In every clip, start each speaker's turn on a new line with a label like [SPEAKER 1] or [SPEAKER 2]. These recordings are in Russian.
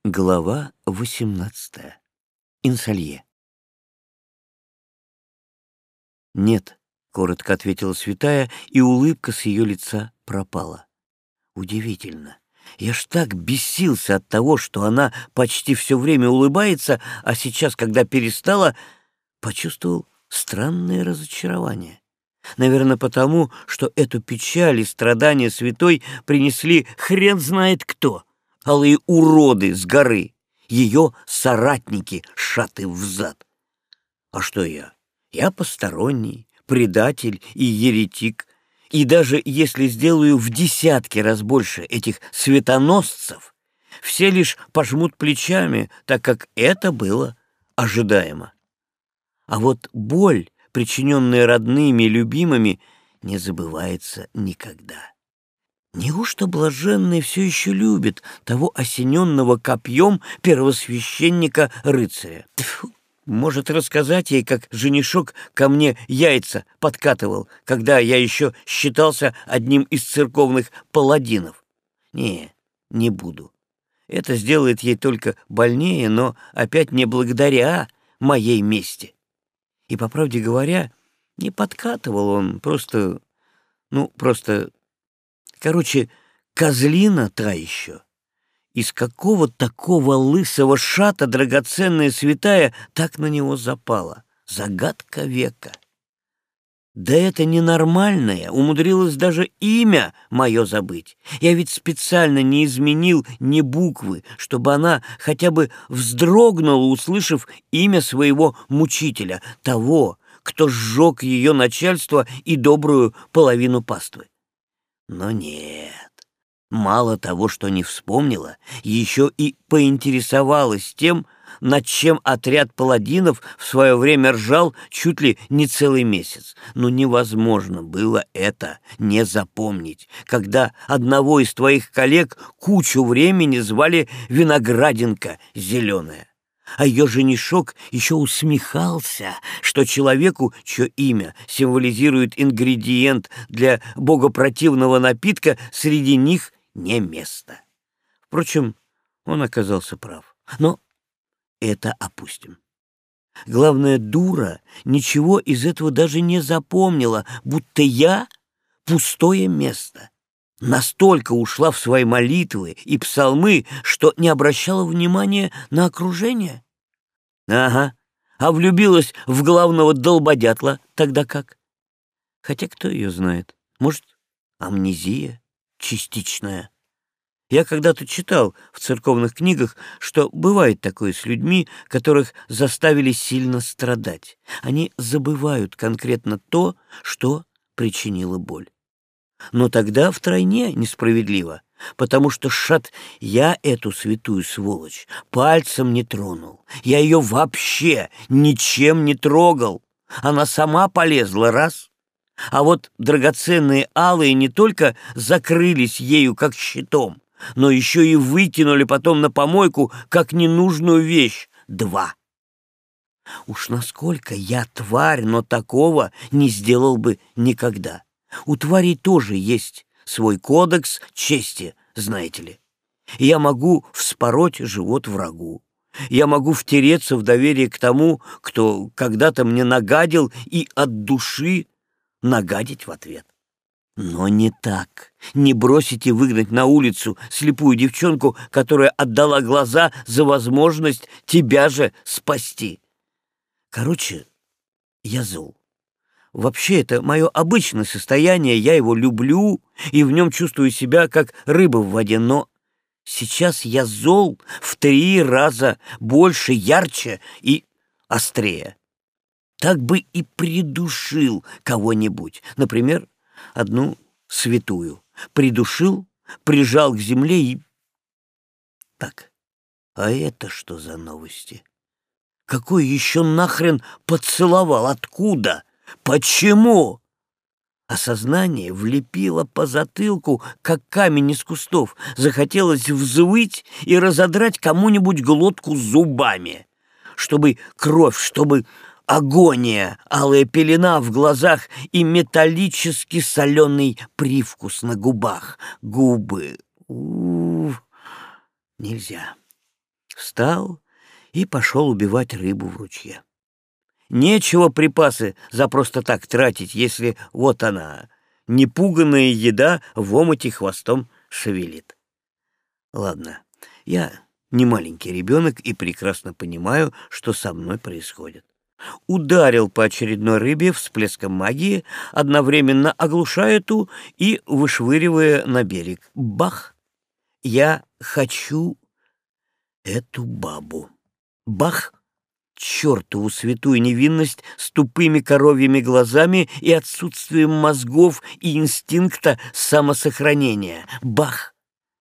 [SPEAKER 1] Глава 18. Инсалье. «Нет», — коротко ответила святая, и улыбка с ее лица пропала. Удивительно. Я ж так бесился от того, что она почти все время улыбается, а сейчас, когда перестала, почувствовал странное разочарование. Наверное, потому, что эту печаль и страдания святой принесли хрен знает кто. Алые уроды с горы, ее соратники, шаты взад. А что я? Я посторонний, предатель и еретик. И даже если сделаю в десятки раз больше этих светоносцев, все лишь пожмут плечами, так как это было ожидаемо. А вот боль, причиненная родными и любимыми, не забывается никогда. Неужто блаженный все еще любит того осененного копьем первосвященника-рыцаря? Тьфу! Может рассказать ей, как женишок ко мне яйца подкатывал, когда я еще считался одним из церковных паладинов? Не буду. Это сделает ей только больнее, но опять не благодаря моей мести. И, по правде говоря, не подкатывал он, просто... Короче, козлина та еще. Из какого такого лысого шата драгоценная святая так на него запала? Загадка века. Да это ненормальное умудрилось даже имя мое забыть. Я ведь специально не изменил ни буквы, чтобы она хотя бы вздрогнула, услышав имя своего мучителя, того, кто сжег ее начальство и добрую половину паствы. Но нет, мало того, что не вспомнила, еще и поинтересовалась тем, над чем отряд паладинов в свое время ржал чуть ли не целый месяц. Но невозможно было это не запомнить, когда одного из твоих коллег кучу времени звали Виноградинка Зеленая. А ее женишок еще усмехался, что человеку, чье имя символизирует ингредиент для богопротивного напитка, среди них не место. Впрочем, он оказался прав. Но это опустим. Главное, дура ничего из этого даже не запомнила, будто я — пустое место. Настолько ушла в свои молитвы и псалмы, что не обращала внимания на окружение. Ага, а влюбилась в главного долбодятла тогда как? Хотя кто ее знает? Может, амнезия частичная? Я когда-то читал в церковных книгах, что бывает такое с людьми, которых заставили сильно страдать. Они забывают конкретно то, что причинило боль. Но тогда втройне несправедливо, потому что, я эту святую сволочь пальцем не тронул. Я ее вообще ничем не трогал. Она сама полезла раз. А вот драгоценные алые не только закрылись ею как щитом, но еще и выкинули потом на помойку как ненужную вещь два. Уж насколько я тварь, но такого не сделал бы никогда. У тварей тоже есть свой кодекс чести, знаете ли. Я могу вспороть живот врагу. Я могу втереться в доверие к тому, кто когда-то мне нагадил, и от души нагадить в ответ. Но не так. Не бросить и выгнать на улицу слепую девчонку, которая отдала глаза за возможность тебя же спасти. Короче, я зол. Вообще, это мое обычное состояние, я его люблю и в нем чувствую себя, как рыба в воде, но сейчас я зол в 3 раза больше, ярче и острее. Так бы и придушил кого-нибудь, например, одну святую. Придушил, прижал к земле и... Так, а это что за новости? Какой еще нахрен поцеловал? Откуда? Почему? Осознание влепило по затылку, как камень из кустов. Захотелось взвыть и разодрать кому-нибудь глотку зубами. Чтобы кровь, чтобы агония, алая пелена в глазах и металлически соленый привкус на губах. Губы. Нельзя. встал и пошел убивать рыбу в ручье. Нечего припасы за просто так тратить, если вот она, непуганная еда, в омуте хвостом шевелит. Ладно, я не маленький ребенок и прекрасно понимаю, что со мной происходит. Ударил по очередной рыбе всплеском магии, одновременно оглушая ту и вышвыривая на берег. Бах! Я хочу эту бабу. Бах! Чертову святую невинность с тупыми коровьими глазами и отсутствием мозгов и инстинкта самосохранения. Бах!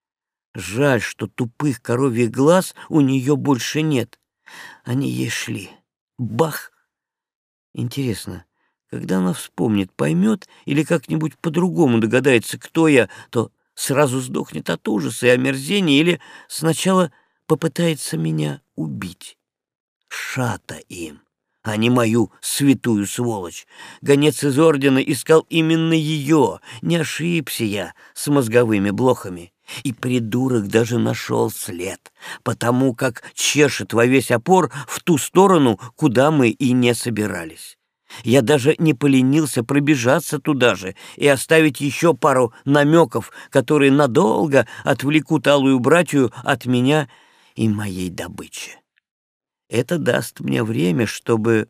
[SPEAKER 1] Жаль, что тупых коровьих глаз у нее больше нет. Они ей шли. Бах! Интересно, когда она вспомнит, поймет или как-нибудь по-другому догадается, кто я, то сразу сдохнет от ужаса и омерзения или сначала попытается меня убить. Шата им, а не мою святую сволочь. Гонец из ордена искал именно ее. Не ошибся я с мозговыми блохами. И придурок даже нашел след, потому как чешет во весь опор в ту сторону, куда мы и не собирались. Я даже не поленился пробежаться туда же и оставить еще пару намеков, которые надолго отвлекут алую братью от меня и моей добычи. Это даст мне время, чтобы...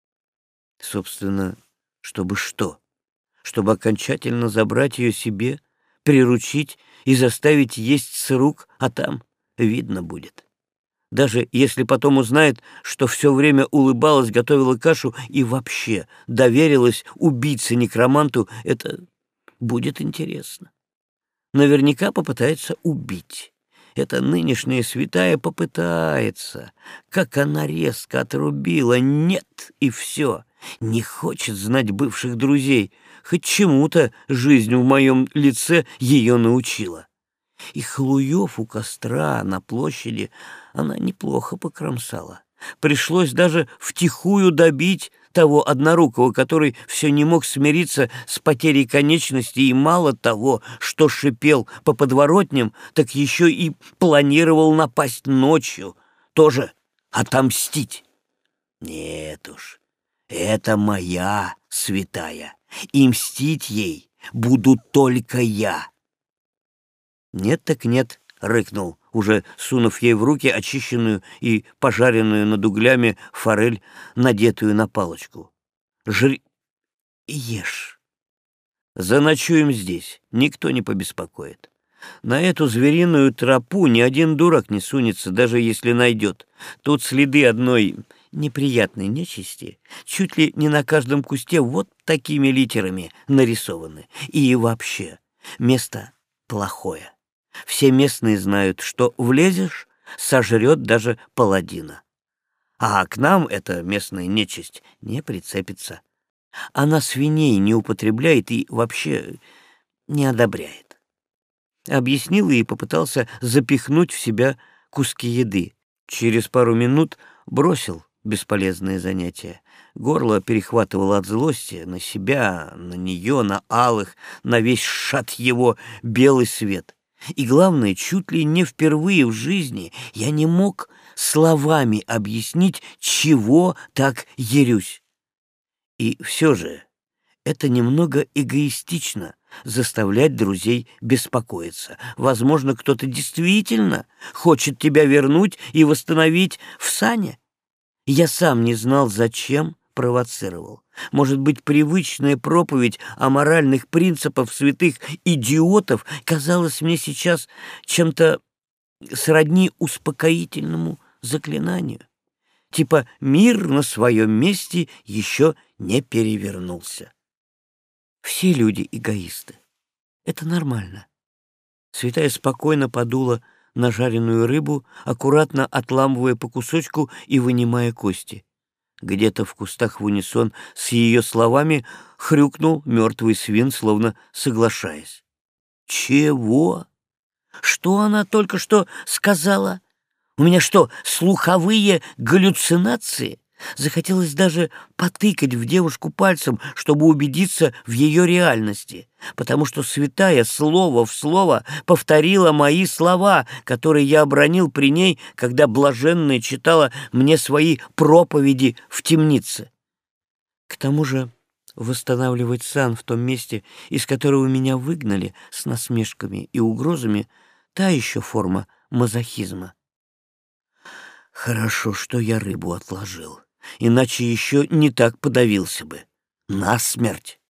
[SPEAKER 1] Собственно, чтобы что? Чтобы окончательно забрать ее себе, приручить и заставить есть с рук, а там видно будет. Даже если потом узнает, что все время улыбалась, готовила кашу и вообще доверилась убийце-некроманту, это будет интересно. Наверняка попытается убить. Эта нынешняя святая попытается. Как она резко отрубила. Нет, и все. Не хочет знать бывших друзей. Хоть чему-то жизнь в моем лице ее научила. И Хлуев у костра на площади она неплохо покромсала. Пришлось даже втихую добить того однорукого, который все не мог смириться с потерей конечности и мало того, что шипел по подворотням, так еще и планировал напасть ночью, тоже отомстить. Нет уж, это моя святая, и мстить ей буду только я. «Нет так нет», — рыкнул, уже сунув ей в руки очищенную и пожаренную над углями форель, надетую на палочку. «Жри и ешь. Заночуем здесь, никто не побеспокоит. На эту звериную тропу ни один дурак не сунется, даже если найдет. Тут следы одной неприятной нечисти чуть ли не на каждом кусте вот такими литерами нарисованы. И вообще, место плохое. Все местные знают, что влезешь, сожрет даже паладина. А к нам эта местная нечисть не прицепится. Она свиней не употребляет и вообще не одобряет. Объяснил и попытался запихнуть в себя куски еды. Через пару минут бросил бесполезное занятие. Горло перехватывало от злости на себя, на нее, на алых, на весь шат его белый свет. И главное, чуть ли не впервые в жизни я не мог словами объяснить, чего так ярюсь. И все же это немного эгоистично заставлять друзей беспокоиться. Возможно, кто-то действительно хочет тебя вернуть и восстановить в сане. Я сам не знал, зачем провоцировал. Может быть, привычная проповедь о моральных принципах святых идиотов казалась мне сейчас чем-то сродни успокоительному заклинанию. Типа мир на своем месте еще не перевернулся. Все люди эгоисты. Это нормально. Святая спокойно подула на жареную рыбу, аккуратно отламывая по кусочку и вынимая кости. Где-то в кустах в унисон с ее словами хрюкнул мертвый свин, словно соглашаясь. «Чего? Что она только что сказала? У меня что, слуховые галлюцинации? Захотелось даже потыкать в девушку пальцем, чтобы убедиться в ее реальности, потому что святая слово в слово повторила мои слова, которые я обронил при ней, когда блаженная читала мне свои проповеди в темнице. К тому же восстанавливать сан в том месте, из которого меня выгнали с насмешками и угрозами, та еще форма мазохизма. Хорошо, что я рыбу отложил, иначе еще не так подавился бы. Насмерть.